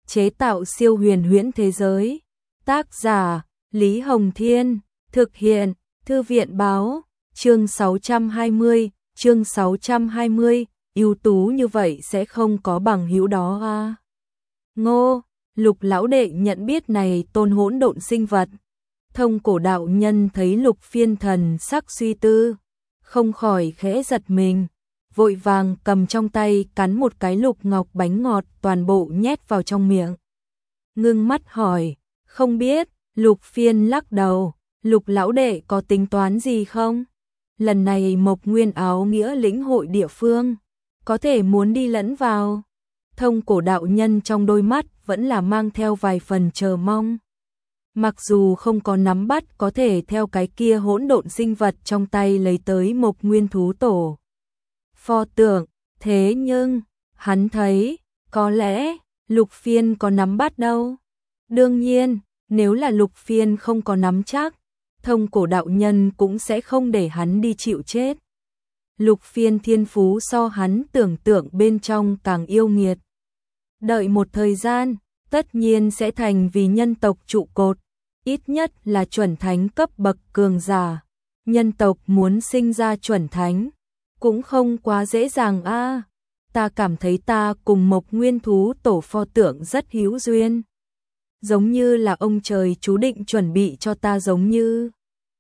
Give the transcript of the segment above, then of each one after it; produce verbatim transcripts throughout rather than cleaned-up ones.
chế tạo siêu huyền huyễn thế giới. Tác giả Lý Hồng Thiên, thực hiện Thư viện Báo. Chương sáu trăm hai mươi, chương sáu trăm hai mươi, ưu tú như vậy sẽ không có bằng hữu đó à. Ngô, Lục lão đệ nhận biết này tôn hỗn độn sinh vật. Thông cổ đạo nhân thấy Lục Phiên thần sắc suy tư, không khỏi khẽ giật mình, vội vàng cầm trong tay cắn một cái lục ngọc bánh ngọt toàn bộ nhét vào trong miệng. Ngưng mắt hỏi, không biết. Lục Phiên lắc đầu, Lục lão đệ có tính toán gì không? Lần này Mộc Nguyên áo nghĩa lĩnh hội địa phương, có thể muốn đi lẫn vào. Thông cổ đạo nhân trong đôi mắt vẫn là mang theo vài phần chờ mong. Mặc dù không có nắm bắt có thể theo cái kia hỗn độn sinh vật trong tay lấy tới Mộc Nguyên thú tổ pho tượng, thế nhưng hắn thấy có lẽ Lục Phiên có nắm bắt đâu. Đương nhiên, nếu là Lục Phiên không có nắm chắc, thông cổ đạo nhân cũng sẽ không để hắn đi chịu chết. Lục Phiên thiên phú so hắn tưởng tượng bên trong càng yêu nghiệt. Đợi một thời gian, tất nhiên sẽ thành vì nhân tộc trụ cột, ít nhất là chuẩn thánh cấp bậc cường giả. Nhân tộc muốn sinh ra chuẩn thánh, cũng không quá dễ dàng a. À, ta cảm thấy ta cùng Mộc Nguyên thú tổ pho tượng rất hữu duyên. Giống như là ông trời chú định chuẩn bị cho ta giống như.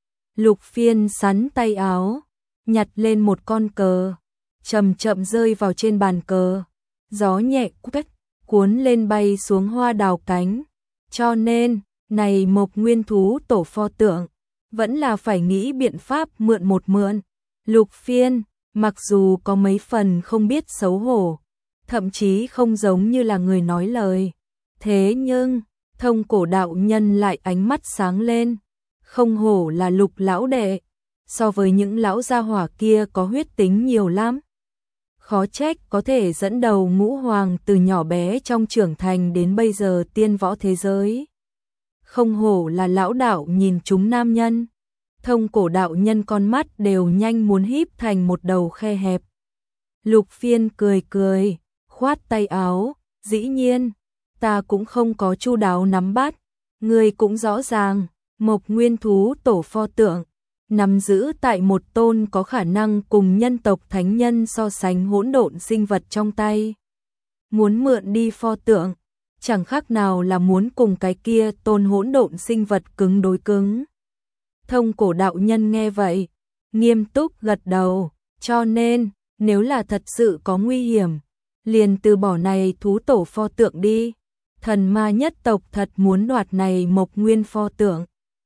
Lục Phiên sắn tay áo, nhặt lên một con cờ, chậm chậm rơi vào trên bàn cờ. Gió nhẹ quét, cuốn lên bay xuống hoa đào cánh. Cho nên, này Mộc Nguyên thú tổ pho tượng, vẫn là phải nghĩ biện pháp mượn một mượn. Lục Phiên, mặc dù có mấy phần không biết xấu hổ, thậm chí không giống như là người nói lời. Thế nhưng, thông cổ đạo nhân lại ánh mắt sáng lên. Không hổ là Lục lão đệ, so với những lão gia hỏa kia có huyết tính nhiều lắm. Khó trách có thể dẫn đầu ngũ hoàng từ nhỏ bé trong trưởng thành đến bây giờ tiên võ thế giới. Không hổ là lão đạo nhìn chúng nam nhân. Thông cổ đạo nhân con mắt đều nhanh muốn híp thành một đầu khe hẹp. Lục Phiên cười cười, khoát tay áo, dĩ nhiên, ta cũng không có chu đáo nắm bắt. Ngươi cũng rõ ràng, Mộc Nguyên thú tổ pho tượng, nắm giữ tại một tôn có khả năng cùng nhân tộc thánh nhân so sánh hỗn độn sinh vật trong tay. Muốn mượn đi pho tượng, chẳng khác nào là muốn cùng cái kia tôn hỗn độn sinh vật cứng đối cứng. Thông cổ đạo nhân nghe vậy, nghiêm túc gật đầu, cho nên, nếu là thật sự có nguy hiểm, liền từ bỏ này thú tổ pho tượng đi. Thần ma nhất tộc thật muốn đoạt này Mộc Nguyên pho tượng,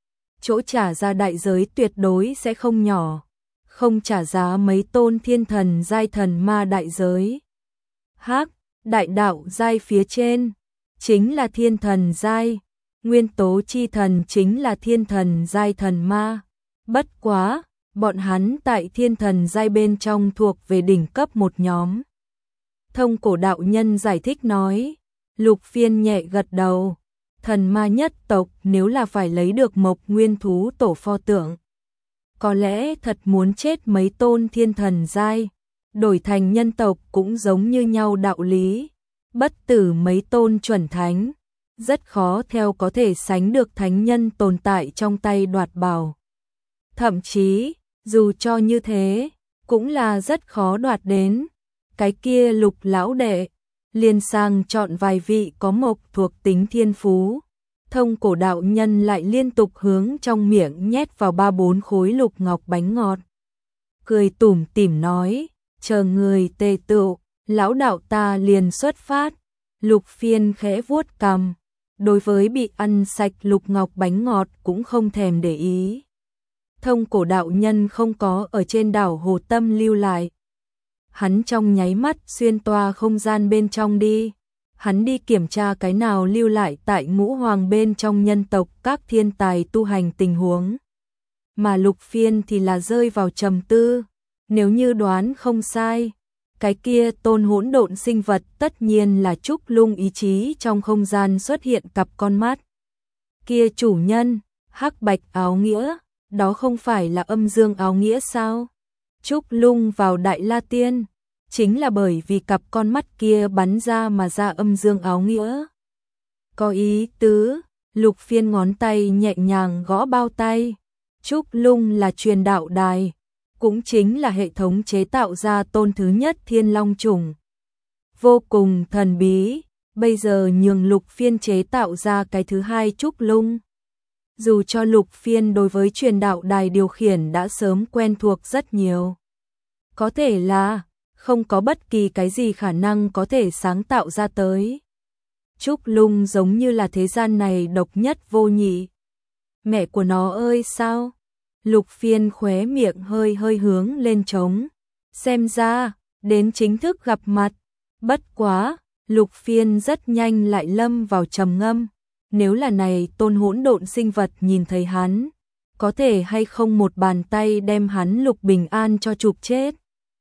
chỗ trả ra đại giới tuyệt đối sẽ không nhỏ, không trả giá mấy tôn thiên thần giai thần ma đại giới. Hắc, đại đạo giai phía trên, chính là thiên thần giai, nguyên tố chi thần chính là thiên thần giai thần ma. Bất quá, bọn hắn tại thiên thần giai bên trong thuộc về đỉnh cấp một nhóm. Thông cổ đạo nhân giải thích nói. Lục Phiên nhẹ gật đầu, thần ma nhất tộc nếu là phải lấy được Mộc Nguyên thú tổ pho tượng, có lẽ thật muốn chết mấy tôn thiên thần giai, đổi thành nhân tộc cũng giống như nhau đạo lý. Bất tử mấy tôn chuẩn thánh, rất khó theo có thể sánh được thánh nhân tồn tại trong tay đoạt bảo. Thậm chí, dù cho như thế, cũng là rất khó đoạt đến. Cái kia Lục lão đệ liền sang chọn vài vị có mộc thuộc tính thiên phú. Thông cổ đạo nhân lại liên tục hướng trong miệng nhét vào ba bốn khối lục ngọc bánh ngọt. Cười tủm tỉm nói, chờ người tề tựu, lão đạo ta liền xuất phát. Lục Phiên khẽ vuốt cằm, đối với bị ăn sạch lục ngọc bánh ngọt cũng không thèm để ý. Thông cổ đạo nhân không có ở trên đảo Hồ Tâm lưu lại. Hắn trong nháy mắt xuyên toa không gian bên trong đi. Hắn đi kiểm tra cái nào lưu lại tại ngũ hoàng bên trong nhân tộc các thiên tài tu hành tình huống. Mà Lục Phiên thì là rơi vào trầm tư. Nếu như đoán không sai, cái kia tôn hỗn độn sinh vật tất nhiên là Trúc Lung ý chí trong không gian xuất hiện cặp con mắt. Kia chủ nhân, hắc bạch áo nghĩa, đó không phải là âm dương áo nghĩa sao? Trúc Lung vào Đại La Tiên, chính là bởi vì cặp con mắt kia bắn ra mà ra âm dương áo nghĩa. Có ý tứ, Lục Phiên ngón tay nhẹ nhàng gõ bao tay. Trúc Lung là truyền đạo đài, cũng chính là hệ thống chế tạo ra tôn thứ nhất Thiên Long chủng. Vô cùng thần bí, bây giờ nhường Lục Phiên chế tạo ra cái thứ hai Trúc Lung. Dù cho Lục Phiên đối với truyền đạo đài điều khiển đã sớm quen thuộc rất nhiều. Có thể là không có bất kỳ cái gì khả năng có thể sáng tạo ra tới. Trúc Lung giống như là thế gian này độc nhất vô nhị. Mẹ của nó ơi sao? Lục Phiên khóe miệng hơi hơi hướng lên trống. Xem ra, đến chính thức gặp mặt. Bất quá, Lục Phiên rất nhanh lại lâm vào trầm ngâm. Nếu là này tôn hỗn độn sinh vật nhìn thấy hắn, có thể hay không một bàn tay đem hắn Lục Bình An cho chụp chết.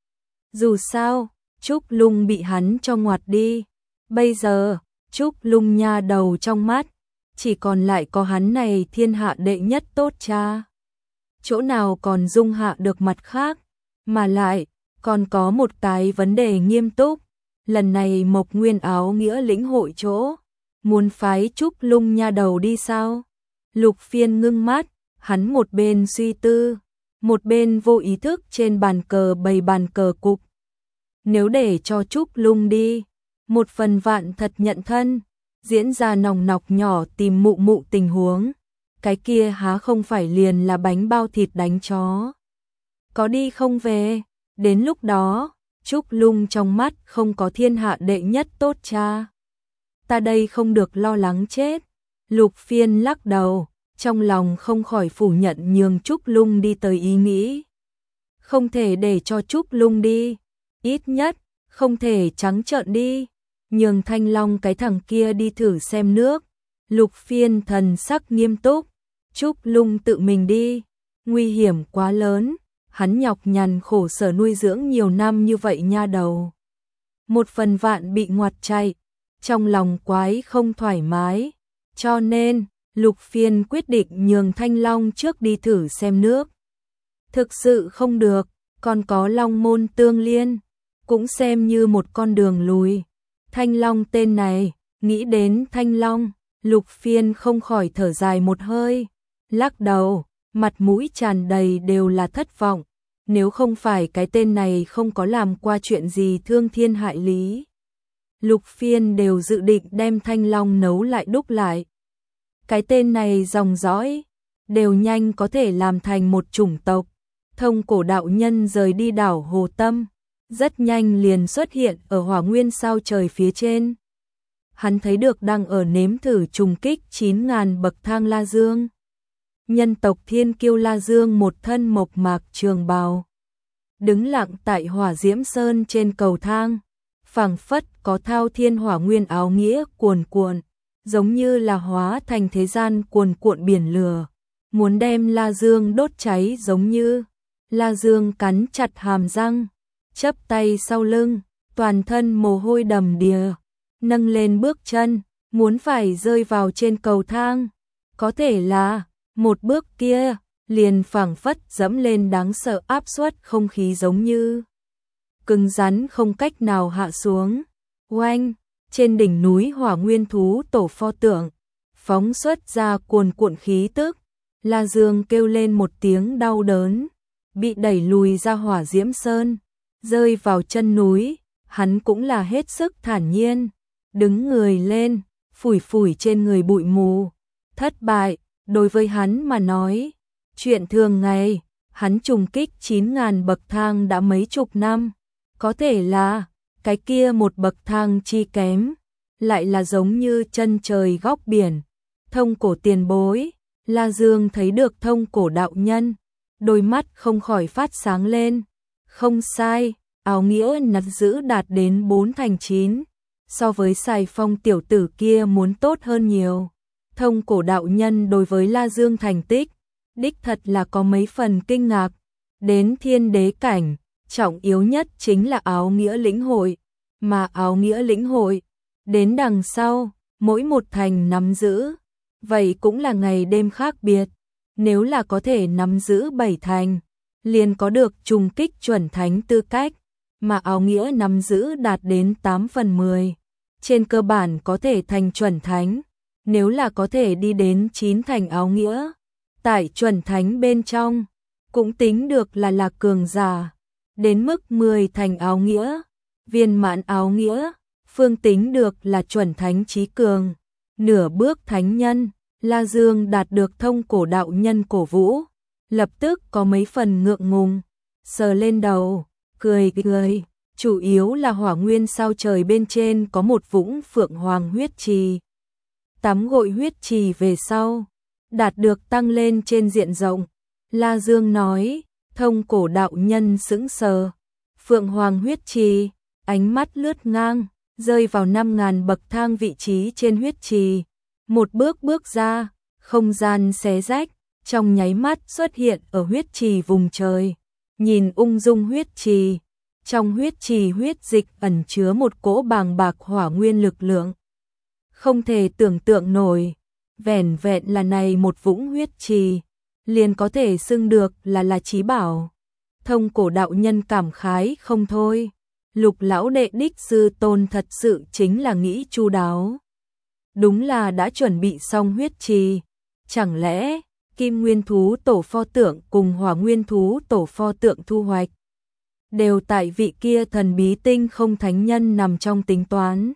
Dù sao, Trúc Lung bị hắn cho ngoặt đi. Bây giờ, Trúc Lung nha đầu trong mắt, chỉ còn lại có hắn này thiên hạ đệ nhất tốt cha. Chỗ nào còn dung hạ được mặt khác, mà lại, còn có một cái vấn đề nghiêm túc. Lần này Mộc Nguyên áo nghĩa lĩnh hội chỗ, muốn phái Trúc Lung nha đầu đi sao? Lục Phiên ngưng mắt, hắn một bên suy tư, một bên vô ý thức trên bàn cờ bày bàn cờ cục. Nếu để cho Trúc Lung đi, một phần vạn thật nhận thân, diễn ra nòng nọc nhỏ tìm mụ mụ tình huống, cái kia há không phải liền là bánh bao thịt đánh chó. Có đi không về, đến lúc đó, Trúc Lung trong mắt không có thiên hạ đệ nhất tốt cha. Ta đây không được lo lắng chết. Lục Phiên lắc đầu, trong lòng không khỏi phủ nhận nhường Trúc Lung đi tới ý nghĩ. Không thể để cho Trúc Lung đi, ít nhất, không thể trắng trợn đi. Nhường Thanh Long cái thằng kia đi thử xem nước. Lục Phiên thần sắc nghiêm túc, Trúc Lung tự mình đi, nguy hiểm quá lớn, hắn nhọc nhằn khổ sở nuôi dưỡng nhiều năm như vậy nha đầu. Một phần vạn bị ngoặt chạy, trong lòng quái không thoải mái, cho nên, Lục Phiên quyết định nhường Thanh Long trước đi thử xem nước. Thực sự không được, còn có Long Môn Tương Liên, cũng xem như một con đường lùi. Thanh Long tên này, nghĩ đến Thanh Long, Lục Phiên không khỏi thở dài một hơi, lắc đầu, mặt mũi tràn đầy đều là thất vọng. Nếu không phải cái tên này không có làm qua chuyện gì thương thiên hại lý, Lục Phiên đều dự định đem Thanh Long nấu lại đúc lại. Cái tên này dòng dõi, đều nhanh có thể làm thành một chủng tộc. Thông Cổ đạo nhân rời đi đảo Hồ Tâm, rất nhanh liền xuất hiện ở Hỏa Nguyên sao trời phía trên. Hắn thấy được đang ở nếm thử trùng kích chín ngàn bậc thang La Dương. Nhân tộc Thiên Kiêu La Dương một thân mộc mạc trường bào, đứng lặng tại Hỏa Diễm Sơn trên cầu thang, phảng phất có thao thiên hỏa nguyên áo nghĩa cuồn cuộn, giống như là hóa thành thế gian cuồn cuộn biển lửa, muốn đem La Dương đốt cháy giống như. La Dương cắn chặt hàm răng, chắp tay sau lưng, toàn thân mồ hôi đầm đìa, nâng lên bước chân, muốn phải rơi vào trên cầu thang. Có thể là, một bước kia, liền phảng phất dẫm lên đáng sợ áp suất không khí giống như. Cứng rắn không cách nào hạ xuống. Oanh, trên đỉnh núi Hỏa Nguyên thú tổ pho tượng, phóng xuất ra cuồn cuộn khí tức. La Dương kêu lên một tiếng đau đớn, bị đẩy lùi ra Hỏa Diễm Sơn, rơi vào chân núi, hắn cũng là hết sức thản nhiên, đứng người lên, phủi phủi trên người bụi mù. Thất bại, đối với hắn mà nói, chuyện thường ngày, hắn trùng kích chín ngàn bậc thang đã mấy chục năm, có thể là, cái kia một bậc thang chi kém, lại là giống như chân trời góc biển. Thông Cổ tiền bối, La Dương thấy được Thông Cổ đạo nhân, đôi mắt không khỏi phát sáng lên. Không sai, áo nghĩa nắm giữ đạt đến bốn thành chín, so với Sài Phong tiểu tử kia muốn tốt hơn nhiều. Thông Cổ đạo nhân đối với La Dương thành tích, đích thật là có mấy phần kinh ngạc. Đến thiên đế cảnh, trọng yếu nhất chính là áo nghĩa lĩnh hội, mà áo nghĩa lĩnh hội, đến đằng sau, mỗi một thành nắm giữ, vậy cũng là ngày đêm khác biệt. Nếu là có thể nắm giữ bảy thành, liền có được trùng kích chuẩn thánh tư cách, mà áo nghĩa nắm giữ đạt đến tám phần mười, trên cơ bản có thể thành chuẩn thánh. nếu là có thể đi đến chín thành áo nghĩa, tại chuẩn thánh bên trong, cũng tính được là là cường giả, đến mức mười thành áo nghĩa, viên mãn áo nghĩa, phương tính được là chuẩn thánh chí cường, nửa bước thánh nhân. La Dương đạt được thông cổ đạo nhân cổ vũ, lập tức có mấy phần ngượng ngùng, sờ lên đầu, cười cười, chủ yếu là hỏa nguyên sao trời bên trên có một vũng phượng hoàng huyết trì. Tắm gội huyết trì về sau, đạt được tăng lên trên diện rộng. La Dương nói, thông cổ đạo nhân sững sờ, phượng hoàng huyết trì, ánh mắt lướt ngang, rơi vào năm ngàn bậc thang vị trí trên huyết trì. Một bước bước ra, không gian xé rách, trong nháy mắt xuất hiện ở huyết trì vùng trời. Nhìn ung dung huyết trì, trong huyết trì huyết dịch ẩn chứa một cỗ bàng bạc hỏa nguyên lực lượng. Không thể tưởng tượng nổi, vẻn vẹn là này một vũng huyết trì, liền có thể xưng được là là chí bảo. Thông cổ đạo nhân cảm khái không thôi, Lục lão đệ đích sư tôn thật sự chính là nghĩ chu đáo. Đúng là đã chuẩn bị xong huyết trì, chẳng lẽ Kim Nguyên thú tổ pho tượng cùng Hỏa Nguyên thú tổ pho tượng thu hoạch đều tại vị kia thần bí tinh không thánh nhân nằm trong tính toán.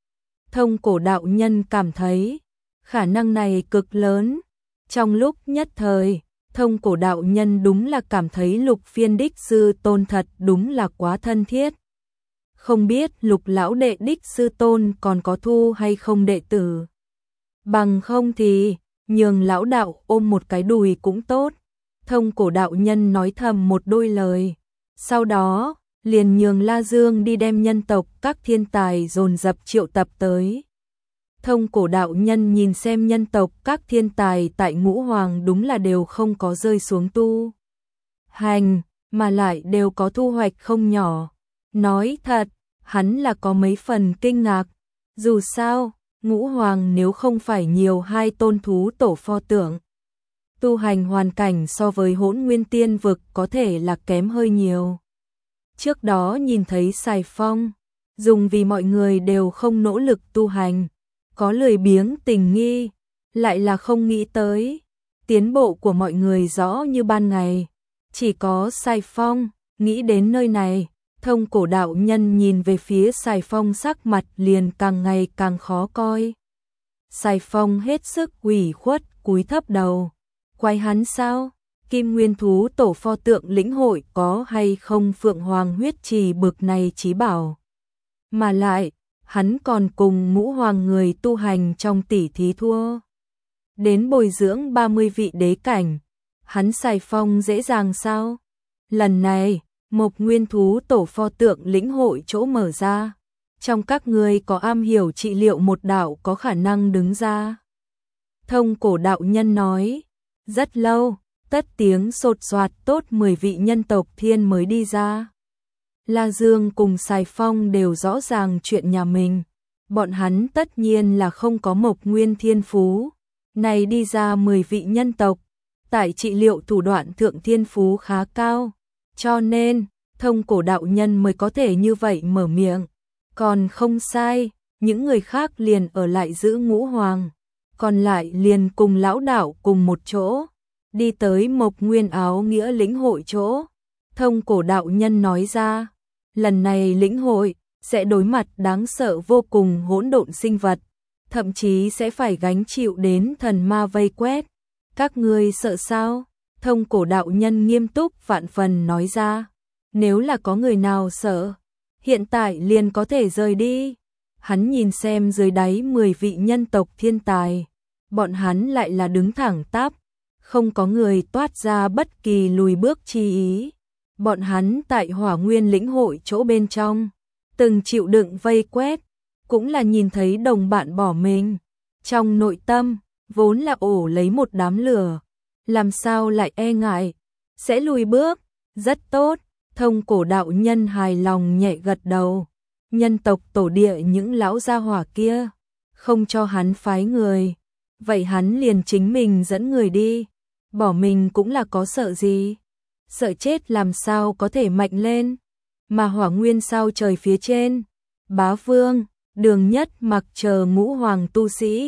Thông cổ đạo nhân cảm thấy khả năng này cực lớn. Trong lúc nhất thời, thông cổ đạo nhân đúng là cảm thấy Lục phiên đích sư tôn thật đúng là quá thân thiết. Không biết Lục lão đệ đích sư tôn còn có thu hay không đệ tử. Bằng không thì nhường lão đạo ôm một cái đùi cũng tốt. Thông cổ đạo nhân nói thầm một đôi lời, sau đó liền nhường La Dương đi đem nhân tộc các thiên tài dồn dập triệu tập tới. Thông cổ đạo nhân nhìn xem nhân tộc các thiên tài tại Ngũ Hoàng đúng là đều không có rơi xuống tu hành, mà lại đều có thu hoạch không nhỏ. Nói thật, hắn là có mấy phần kinh ngạc. Dù sao, Ngũ Hoàng nếu không phải nhiều hai tôn thú tổ pho tượng, tu hành hoàn cảnh so với Hỗn Nguyên Tiên vực có thể là kém hơi nhiều. Trước đó nhìn thấy Sài Phong, dùng vì mọi người đều không nỗ lực tu hành, có lười biếng tình nghi, lại là không nghĩ tới. Tiến bộ của mọi người rõ như ban ngày, chỉ có Sài Phong, nghĩ đến nơi này, thông cổ đạo nhân nhìn về phía Sài Phong sắc mặt liền càng ngày càng khó coi. Sài Phong hết sức ủy khuất cúi thấp đầu, quay hắn sao? Kim Nguyên thú tổ pho tượng lĩnh hội có hay không Phượng Hoàng huyết trì bực này chí bảo. Mà lại, hắn còn cùng Ngũ Hoàng người tu hành trong tỷ thí thua. Đến bồi dưỡng ba mươi vị đế cảnh, hắn Sài Phong dễ dàng sao? Lần này, Mộc Nguyên thú tổ pho tượng lĩnh hội chỗ mở ra. Trong các người có am hiểu trị liệu một đạo có khả năng đứng ra. Thông cổ đạo nhân nói, rất lâu, tất tiếng sột soạt tốt mười vị nhân tộc thiên mới đi ra. La Dương cùng Sài Phong đều rõ ràng chuyện nhà mình. Bọn hắn tất nhiên là không có Mộc Nguyên thiên phú. Này đi ra mười vị nhân tộc, tại trị liệu thủ đoạn thượng thiên phú khá cao. Cho nên, thông cổ đạo nhân mới có thể như vậy mở miệng. Còn không sai, những người khác liền ở lại giữ Ngũ Hoàng. Còn lại liền cùng lão đạo cùng một chỗ, đi tới Mộc Nguyên áo nghĩa lĩnh hội chỗ. Thông cổ đạo nhân nói ra, lần này lĩnh hội sẽ đối mặt đáng sợ vô cùng hỗn độn sinh vật, thậm chí sẽ phải gánh chịu đến thần ma vây quét. Các ngươi sợ sao? Thông cổ đạo nhân nghiêm túc vạn phần nói ra, nếu là có người nào sợ, hiện tại liền có thể rời đi. Hắn nhìn xem dưới đáy mười vị nhân tộc thiên tài, bọn hắn lại là đứng thẳng tắp, không có người toát ra bất kỳ lùi bước chi ý. Bọn hắn tại Hỏa Nguyên lĩnh hội chỗ bên trong, từng chịu đựng vây quét, cũng là nhìn thấy đồng bạn bỏ mình. Trong nội tâm, vốn là ổ lấy một đám lửa, làm sao lại e ngại, sẽ lùi bước, rất tốt. Thông cổ đạo nhân hài lòng nhẹ gật đầu. Nhân tộc tổ địa những lão gia hỏa kia, không cho hắn phái người, vậy hắn liền chính mình dẫn người đi. Bỏ mình cũng là có sợ gì, sợ chết làm sao có thể mạnh lên. Mà Hỏa Nguyên sao trời phía trên, Bá Vương, Đường Nhất Mặc chờ Ngũ Hoàng tu sĩ,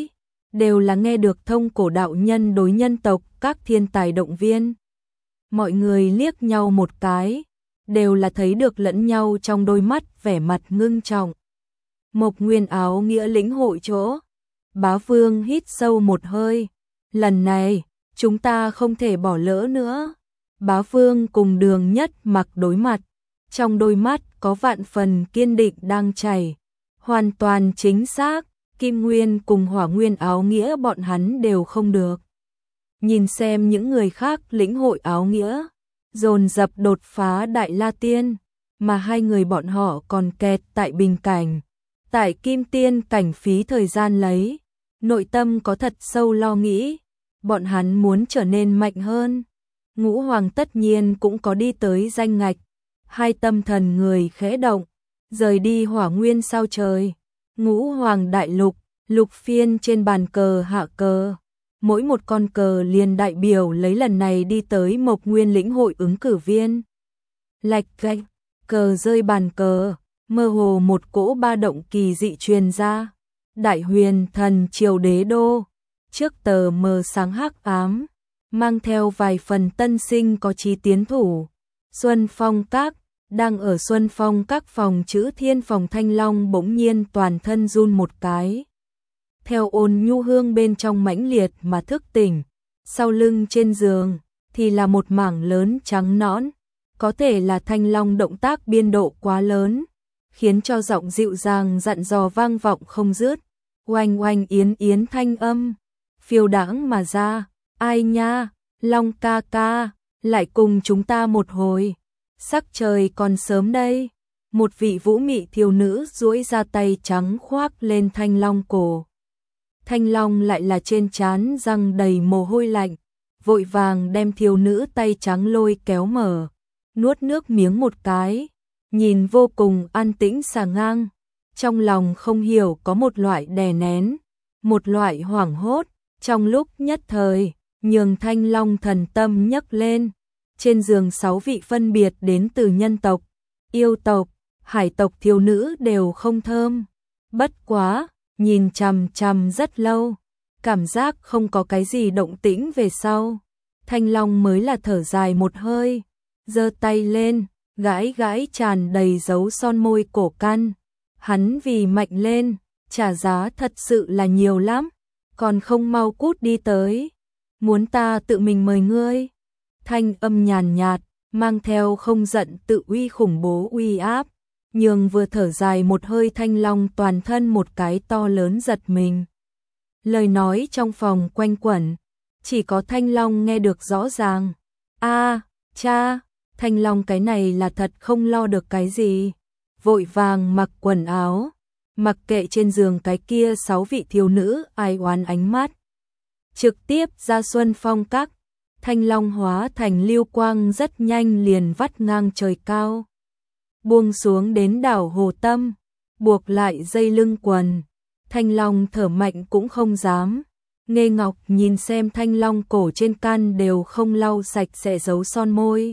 đều là nghe được thông cổ đạo nhân đối nhân tộc các thiên tài động viên. Mọi người liếc nhau một cái, đều là thấy được lẫn nhau trong đôi mắt vẻ mặt ngưng trọng. Mộc Nguyên Áo Nghĩa lĩnh hội chỗ, Bá Vương hít sâu một hơi, lần này, chúng ta không thể bỏ lỡ nữa. Bá Vương cùng Đường Nhất Mặc đối mặt, trong đôi mắt có vạn phần kiên định đang chảy, hoàn toàn chính xác, Kim Nguyên cùng Hỏa Nguyên Áo Nghĩa bọn hắn đều không được. Nhìn xem những người khác lĩnh hội áo nghĩa, dồn dập đột phá Đại La Tiên, mà hai người bọn họ còn kẹt tại bình cảnh, tại Kim Tiên cảnh phí thời gian lấy, nội tâm có thật sâu lo nghĩ, bọn hắn muốn trở nên mạnh hơn. Ngũ Hoàng tất nhiên cũng có đi tới danh ngạch, hai tâm thần người khẽ động, rời đi Hỏa Nguyên sao trời, Ngũ Hoàng đại lục, lục phiên trên bàn cờ hạ cờ. Mỗi một con cờ liền đại biểu lấy lần này đi tới Mộc Nguyên lĩnh hội ứng cử viên. Lạch cạch, cờ rơi bàn cờ, mơ hồ một cỗ ba động kỳ dị truyền ra. Đại Huyền Thần Triều Đế Đô, trước tờ mờ sáng hắc ám, mang theo vài phần tân sinh có chí tiến thủ. Xuân Phong Các, đang ở Xuân Phong Các phòng chữ Thiên phòng Thanh Long bỗng nhiên toàn thân run một cái. Theo ôn nhu hương bên trong mãnh liệt mà thức tỉnh, sau lưng trên giường thì là một mảng lớn trắng nõn, có thể là Thanh Long động tác biên độ quá lớn, khiến cho giọng dịu dàng dặn dò vang vọng không dứt, oanh oanh yến yến thanh âm, phiêu đãng mà ra, ai nha, Long ca ca, lại cùng chúng ta một hồi, sắc trời còn sớm đây. Một vị vũ mị thiếu nữ duỗi ra tay trắng khoác lên Thanh Long cổ. Thanh Long lại là trên trán răng đầy mồ hôi lạnh, vội vàng đem thiếu nữ tay trắng lôi kéo mở, nuốt nước miếng một cái, nhìn vô cùng an tĩnh sàng ngang, trong lòng không hiểu có một loại đè nén, một loại hoảng hốt, trong lúc nhất thời, nhường Thanh Long thần tâm nhấc lên, trên giường sáu vị phân biệt đến từ nhân tộc, yêu tộc, hải tộc thiếu nữ đều không thơm, bất quá. Nhìn chằm chằm rất lâu, cảm giác không có cái gì động tĩnh về sau. Thanh Long mới là thở dài một hơi, giơ tay lên, gãi gãi tràn đầy dấu son môi cổ căn. Hắn vì mạnh lên, trả giá thật sự là nhiều lắm, còn không mau cút đi tới. Muốn ta tự mình mời ngươi. Thanh âm nhàn nhạt, mang theo không giận tự uy khủng bố uy áp. Nhưng vừa thở dài một hơi Thanh Long toàn thân một cái to lớn giật mình. Lời nói trong phòng quanh quẩn, chỉ có Thanh Long nghe được rõ ràng. A, cha, Thanh Long cái này là thật không lo được cái gì. Vội vàng mặc quần áo, mặc kệ trên giường cái kia sáu vị thiếu nữ ai oán ánh mắt. Trực tiếp ra Xuân Phong Các, Thanh Long hóa thành lưu quang rất nhanh liền vắt ngang trời cao. Buông xuống đến đảo Hồ Tâm, buộc lại dây lưng quần, Thanh Long thở mạnh cũng không dám. Nghê Ngọc nhìn xem Thanh Long cổ trên can đều không lau sạch sẽ dấu son môi.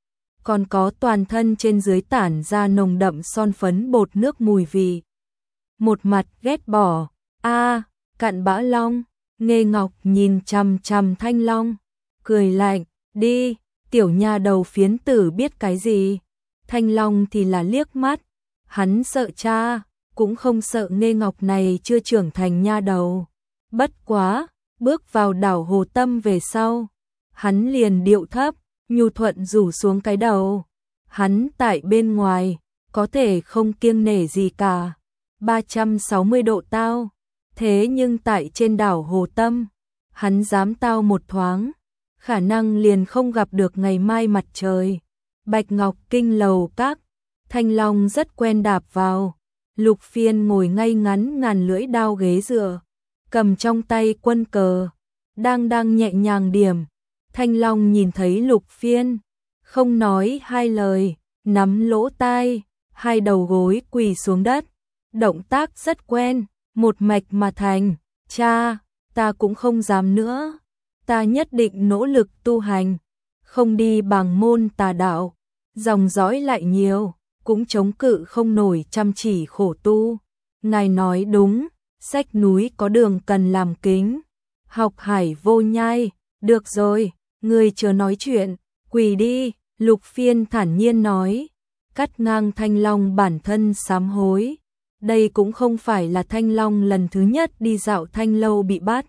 Còn có toàn thân trên dưới tản ra nồng đậm son phấn bột nước mùi vị. Một mặt ghét bỏ, a cặn bã Long, Nghê Ngọc nhìn chằm chằm Thanh Long, cười lạnh, đi, tiểu nha đầu phiến tử biết cái gì. Thanh Long thì là liếc mắt, hắn sợ cha, cũng không sợ Nghê Ngọc này chưa trưởng thành nha đầu. Bất quá, bước vào đảo Hồ Tâm về sau, hắn liền điệu thấp, nhu thuận rủ xuống cái đầu. Hắn tại bên ngoài, có thể không kiêng nể gì cả, ba trăm sáu mươi độ tao, thế nhưng tại trên đảo Hồ Tâm, hắn dám tao một thoáng, khả năng liền không gặp được ngày mai mặt trời. Bạch Ngọc Kinh lầu các, Thanh Long rất quen đạp vào, Lục Phiên ngồi ngay ngắn ngàn lưỡi đao ghế dựa, cầm trong tay quân cờ, đang đang nhẹ nhàng điểm. Thanh Long nhìn thấy Lục Phiên, không nói hai lời, nắm lỗ tai, hai đầu gối quỳ xuống đất, động tác rất quen, một mạch mà thành. Cha, ta cũng không dám nữa, ta nhất định nỗ lực tu hành, không đi bằng môn tà đạo, dòng dõi lại nhiều, cũng chống cự không nổi chăm chỉ khổ tu. Ngài nói đúng, Sách núi có đường cần làm kính, học hải vô nhai, được rồi, người chớ nói chuyện, quỳ đi, Lục Phiên thản nhiên nói, cắt ngang Thanh Long bản thân sám hối. Đây cũng không phải là Thanh Long lần thứ nhất đi dạo Thanh Lâu bị bắt.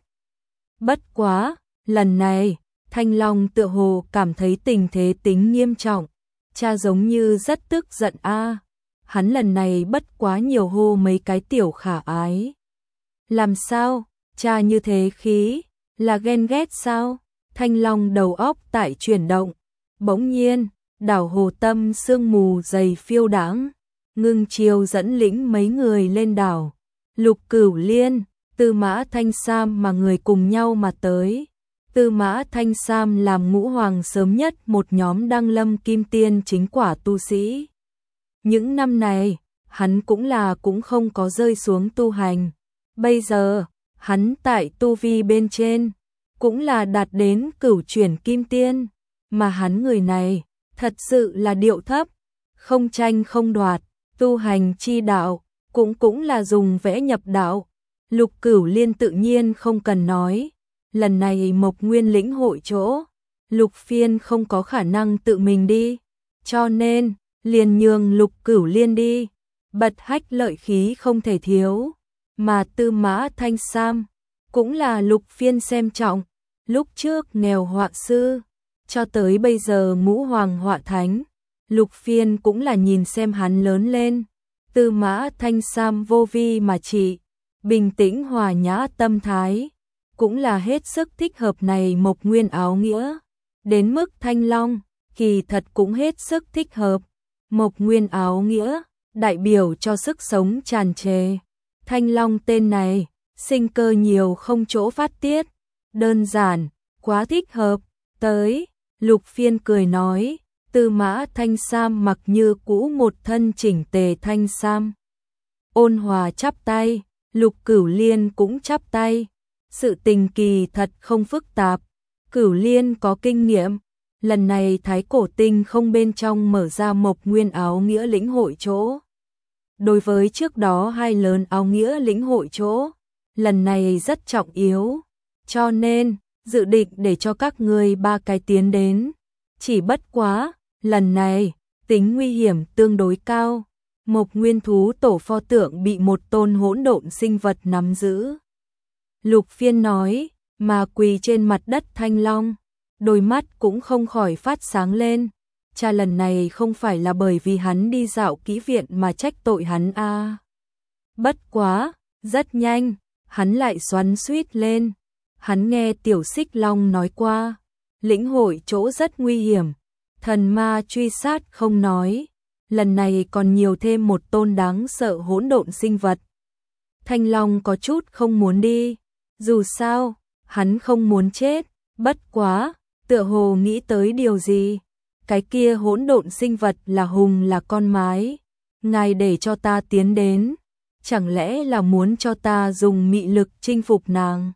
Bất quá, lần này, Thanh Long tựa hồ cảm thấy tình thế tính nghiêm trọng, cha giống như rất tức giận a. Hắn lần này bất quá nhiều hô mấy cái tiểu khả ái. Làm sao, cha như thế khí, là ghen ghét sao? Thanh Long đầu óc tại chuyển động, bỗng nhiên, đảo Hồ Tâm sương mù dày phiêu đãng, Ngưng Chiêu dẫn lĩnh mấy người lên đảo. Lục Cửu Liên, Tư Mã Thanh Sam mà người cùng nhau mà tới. Tư Mã Thanh Sam làm ngũ hoàng sớm nhất một nhóm đăng lâm kim tiên chính quả tu sĩ. Những năm này, hắn cũng là cũng không có rơi xuống tu hành. Bây giờ, hắn tại tu vi bên trên, cũng là đạt đến cửu chuyển kim tiên. Mà hắn người này, thật sự là điệu thấp, không tranh không đoạt, tu hành chi đạo, cũng cũng là dùng vẽ nhập đạo. Lục Cửu Liên tự nhiên không cần nói, lần này Mộc Nguyên lĩnh hội chỗ, Lục Phiên không có khả năng tự mình đi, cho nên, liền nhường Lục Cửu Liên đi, bật hách lợi khí không thể thiếu, mà Tư Mã Thanh Sam, cũng là Lục Phiên xem trọng, lúc trước nghèo họa sư, cho tới bây giờ ngũ hoàng họa thánh, Lục Phiên cũng là nhìn xem hắn lớn lên, Tư Mã Thanh Sam vô vi mà trị, bình tĩnh hòa nhã tâm thái, cũng là hết sức thích hợp này Mộc Nguyên áo nghĩa, đến mức Thanh Long, kỳ thật cũng hết sức thích hợp, Mộc Nguyên áo nghĩa, đại biểu cho sức sống tràn trề, Thanh Long tên này, sinh cơ nhiều không chỗ phát tiết, đơn giản, quá thích hợp, tới, Lục Phiên cười nói, Tư Mã Thanh Sam mặc như cũ một thân chỉnh tề thanh sam. Ôn hòa chắp tay, Lục Cửu Liên cũng chắp tay, sự tình kỳ thật không phức tạp, Cửu Liên có kinh nghiệm, lần này Thái Cổ Tinh không bên trong mở ra Mộc Nguyên áo nghĩa lĩnh hội chỗ. Đối với trước đó hai lớn áo nghĩa lĩnh hội chỗ, lần này rất trọng yếu, cho nên, dự định để cho các người ba cái tiến đến. Chỉ bất quá, lần này, tính nguy hiểm tương đối cao, Mộc Nguyên thú tổ pho tượng bị một tôn hỗn độn sinh vật nắm giữ. Lục Phiên nói, mà quỳ trên mặt đất Thanh Long, đôi mắt cũng không khỏi phát sáng lên. Cha lần này không phải là bởi vì hắn đi dạo kỹ viện mà trách tội hắn a. À. Bất quá, rất nhanh, hắn lại xoắn xuýt lên. Hắn nghe Tiểu Xích Long nói qua, lĩnh hội chỗ rất nguy hiểm, thần ma truy sát không nói, lần này còn nhiều thêm một tôn đáng sợ hỗn độn sinh vật. Thanh Long có chút không muốn đi, dù sao, hắn không muốn chết, bất quá, tựa hồ nghĩ tới điều gì. Cái kia hỗn độn sinh vật là hùng là con mái, ngài để cho ta tiến đến, chẳng lẽ là muốn cho ta dùng mị lực chinh phục nàng,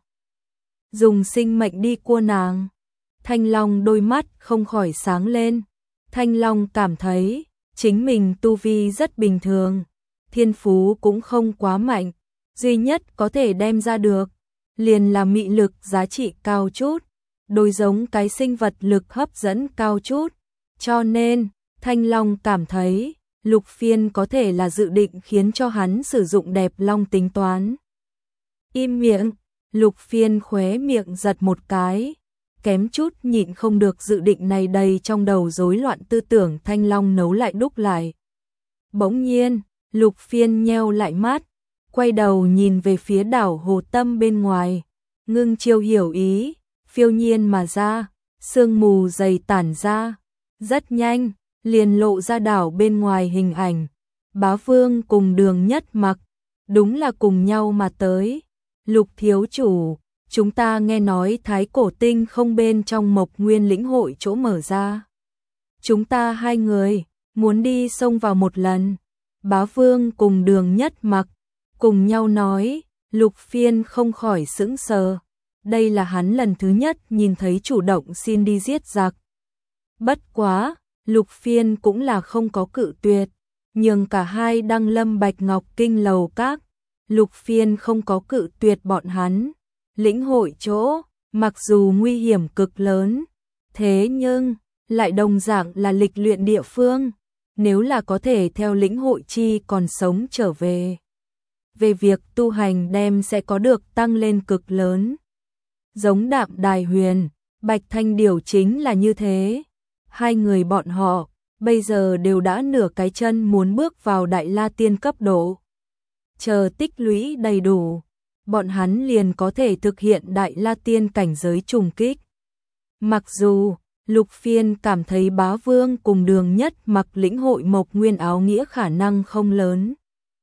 dùng sinh mệnh đi cua nàng. Thanh Long đôi mắt không khỏi sáng lên, Thanh Long cảm thấy chính mình tu vi rất bình thường, thiên phú cũng không quá mạnh, duy nhất có thể đem ra được, liền là mị lực giá trị cao chút, đối giống cái sinh vật lực hấp dẫn cao chút. Cho nên, Thanh Long cảm thấy, Lục Phiên có thể là dự định khiến cho hắn sử dụng đẹp long tính toán. Im miệng, Lục Phiên khóe miệng giật một cái, kém chút nhịn không được dự định này đầy trong đầu rối loạn tư tưởng Thanh Long nấu lại đúc lại. Bỗng nhiên, Lục Phiên nheo lại mắt, quay đầu nhìn về phía đảo Hồ Tâm bên ngoài, Ngưng Chiêu hiểu ý, phiêu nhiên mà ra, sương mù dày tản ra. Rất nhanh, liền lộ ra đảo bên ngoài hình ảnh, Bá Vương cùng Đường Nhất Mặc, đúng là cùng nhau mà tới. Lục thiếu chủ, chúng ta nghe nói Thái Cổ Tinh không bên trong Mộc Nguyên lĩnh hội chỗ mở ra. Chúng ta hai người, muốn đi xông vào một lần. Bá Vương cùng Đường Nhất Mặc, cùng nhau nói, Lục Phiên không khỏi sững sờ. Đây là hắn lần thứ nhất nhìn thấy chủ động xin đi giết giặc. Bất quá, Lục Phiên cũng là không có cự tuyệt, nhưng cả hai đăng lâm Bạch Ngọc Kinh lầu các, Lục Phiên không có cự tuyệt bọn hắn. Lĩnh hội chỗ, mặc dù nguy hiểm cực lớn, thế nhưng lại đồng dạng là lịch luyện địa phương, nếu là có thể theo lĩnh hội chi còn sống trở về. Về việc tu hành đem sẽ có được tăng lên cực lớn. Giống Đạm Đài Huyền, Bạch Thanh Điểu chính là như thế. Hai người bọn họ bây giờ đều đã nửa cái chân muốn bước vào Đại La Tiên cấp độ. Chờ tích lũy đầy đủ, bọn hắn liền có thể thực hiện Đại La Tiên cảnh giới trùng kích. Mặc dù Lục Phiên cảm thấy Bá Vương cùng Đường Nhất Mặc lĩnh hội Mộc Nguyên áo nghĩa khả năng không lớn.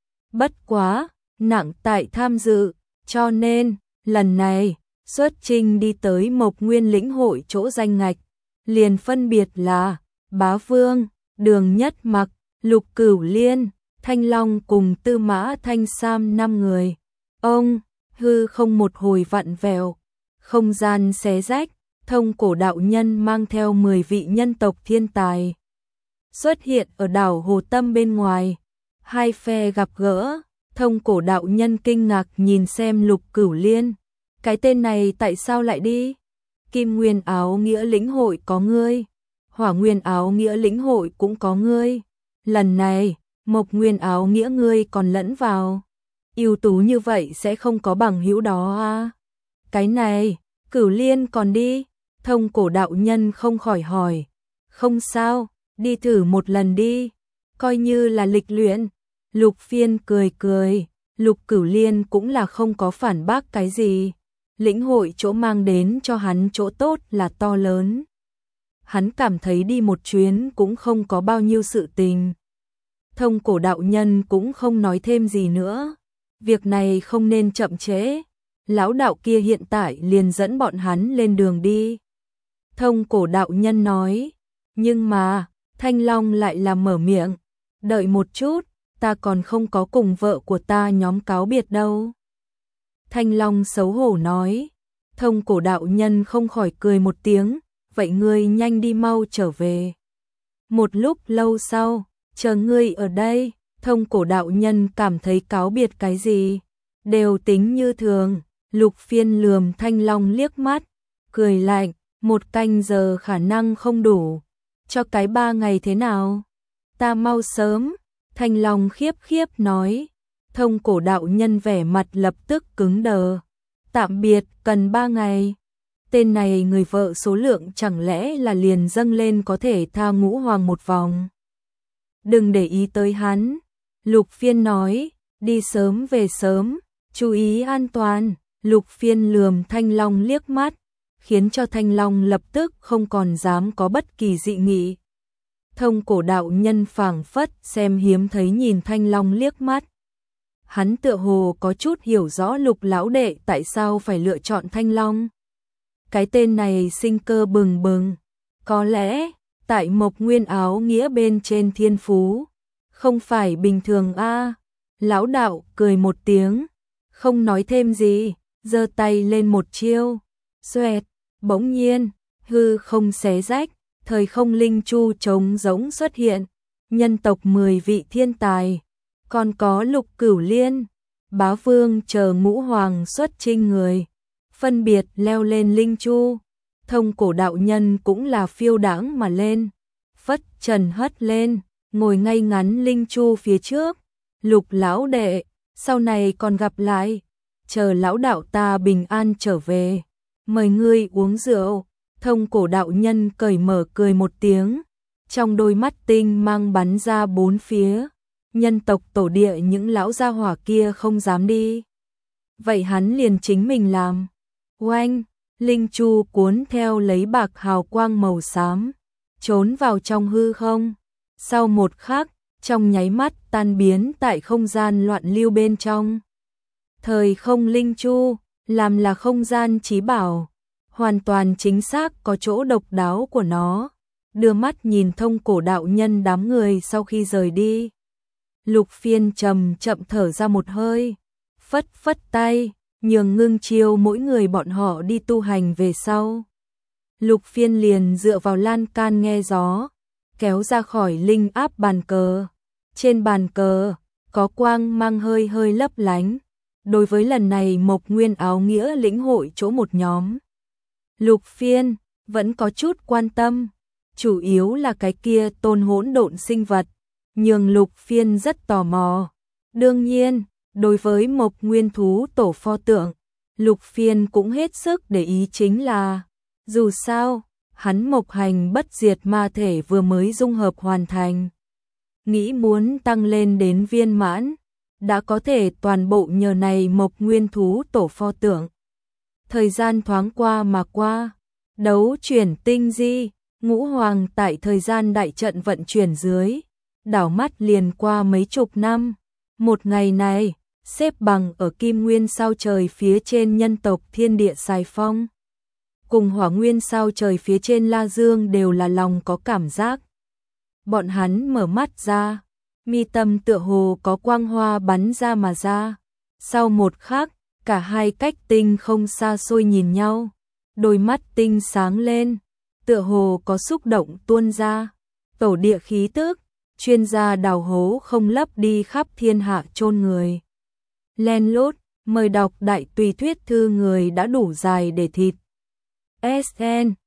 Bất quá, nặng tại tham dự, cho nên, lần này, xuất trình đi tới Mộc Nguyên lĩnh hội chỗ danh ngạch, liền phân biệt là Bá Vương, Đường Nhất Mặc, Lục Cửu Liên, Thanh Long cùng Tư Mã Thanh Sam năm người. Ông, hư không một hồi vặn vẹo, không gian xé rách, Thông Cổ đạo nhân mang theo mười vị nhân tộc thiên tài xuất hiện ở đảo Hồ Tâm bên ngoài. Hai phe gặp gỡ, Thông Cổ đạo nhân kinh ngạc nhìn xem Lục Cửu Liên. Cái tên này tại sao lại đi? Kim Nguyên áo nghĩa lĩnh hội có ngươi, Hỏa Nguyên áo nghĩa lĩnh hội cũng có ngươi. Lần này, Mộc Nguyên áo nghĩa ngươi còn lẫn vào. Ưu tú như vậy sẽ không có bằng hữu đó à? Cái này, Cửu Liên còn đi? Thông Cổ đạo nhân không khỏi hỏi. Không sao, đi thử một lần đi, coi như là lịch luyện. Lục Phiên cười cười, Lục Cửu Liên cũng là không có phản bác cái gì. Lĩnh hội chỗ mang đến cho hắn chỗ tốt là to lớn. Hắn cảm thấy đi một chuyến cũng không có bao nhiêu sự tình. Thông Cổ đạo nhân cũng không nói thêm gì nữa. Việc này không nên chậm trễ. Lão đạo kia hiện tại liền dẫn bọn hắn lên đường đi. Thông Cổ đạo nhân nói. Nhưng mà, Thanh Long lại là mở miệng. Đợi một chút, ta còn không có cùng vợ của ta nhóm cáo biệt đâu. Thanh Long xấu hổ nói. Thông Cổ đạo nhân không khỏi cười một tiếng. Vậy ngươi nhanh đi mau trở về. Một lúc lâu sau, chờ ngươi ở đây. Thông Cổ đạo nhân cảm thấy cáo biệt cái gì đều tính như thường. Lục Phiên lườm Thanh Long liếc mắt, cười lạnh. Một canh giờ khả năng không đủ, cho cái ba ngày thế nào? Ta mau sớm. Thanh Long khiếp khiếp nói. Thông Cổ đạo nhân vẻ mặt lập tức cứng đờ. Tạm biệt, cần ba ngày. Tên này người vợ số lượng chẳng lẽ là liền dâng lên có thể tha ngũ hoàng một vòng. Đừng để ý tới hắn. Lục Phiên nói, đi sớm về sớm, chú ý an toàn. Lục Phiên lườm Thanh Long liếc mắt, khiến cho Thanh Long lập tức không còn dám có bất kỳ dị nghị. Thông Cổ đạo nhân phảng phất xem hiếm thấy nhìn Thanh Long liếc mắt. Hắn tựa hồ có chút hiểu rõ Lục lão đệ tại sao phải lựa chọn Thanh Long. Cái tên này sinh cơ bừng bừng, có lẽ tại Mộc Nguyên áo nghĩa bên trên thiên phú, không phải bình thường a. À. Lão đạo cười một tiếng, không nói thêm gì, giơ tay lên một chiêu, xoẹt, bỗng nhiên, hư không xé rách, thời không linh chu trống rỗng xuất hiện, nhân tộc mười vị thiên tài, còn có Lục Cửu Liên, Bá Vương chờ ngũ hoàng xuất chinh người, phân biệt leo lên linh chu. Thông Cổ đạo nhân cũng là phiêu đãng mà lên, phất trần hất lên, ngồi ngay ngắn linh chu phía trước. Lục lão đệ, sau này còn gặp lại, chờ lão đạo ta bình an trở về, mời ngươi uống rượu. Thông Cổ đạo nhân cởi mở cười một tiếng, trong đôi mắt tinh mang bắn ra bốn phía. Nhân tộc tổ địa những lão gia hỏa kia không dám đi, vậy hắn liền chính mình làm. Oanh, linh chu cuốn theo lấy bạc hào quang màu xám, trốn vào trong hư không. Sau một khắc, trong nháy mắt tan biến tại không gian loạn lưu bên trong. Thời không linh chu, làm là không gian chí bảo, hoàn toàn chính xác có chỗ độc đáo của nó. Đưa mắt nhìn Thông Cổ đạo nhân đám người sau khi rời đi. Lục Phiên chậm chậm thở ra một hơi, phất phất tay, nhường Ngưng Chiêu mỗi người bọn họ đi tu hành về sau. Lục Phiên liền dựa vào lan can nghe gió, kéo ra khỏi linh áp bàn cờ. Trên bàn cờ, có quang mang hơi hơi lấp lánh, Đối với lần này Mộc Nguyên áo nghĩa lĩnh hội chỗ một nhóm. Lục Phiên vẫn có chút quan tâm, chủ yếu là cái kia tôn hỗn độn sinh vật, nhưng Lục Phiên rất tò mò. Đương nhiên, đối với Mộc Nguyên thú tổ pho tượng, Lục Phiên cũng hết sức để ý chính là, dù sao, hắn Mộc Hành bất diệt ma thể vừa mới dung hợp hoàn thành. Nghĩ muốn tăng lên đến viên mãn, đã có thể toàn bộ nhờ này Mộc Nguyên thú tổ pho tượng. Thời gian thoáng qua mà qua, đấu chuyển tinh di, Ngũ Hoàng tại thời gian đại trận vận chuyển dưới, đảo mắt liền qua mấy chục năm. Một ngày này, xếp bằng ở Kim Nguyên sao trời phía trên nhân tộc thiên địa Sài Phong, cùng Hỏa Nguyên sao trời phía trên La Dương đều là lòng có cảm giác. Bọn hắn mở mắt ra, mi tâm tựa hồ có quang hoa bắn ra mà ra. Sau một khắc, cả hai cách tinh không xa xôi nhìn nhau, đôi mắt tinh sáng lên, tựa hồ có xúc động tuôn ra. Tổ địa khí tức, chuyên gia đào hố không lấp đi khắp thiên hạ chôn người. Len lút, mời đọc đại tùy thuyết thư người đã đủ dài để thịt. ét en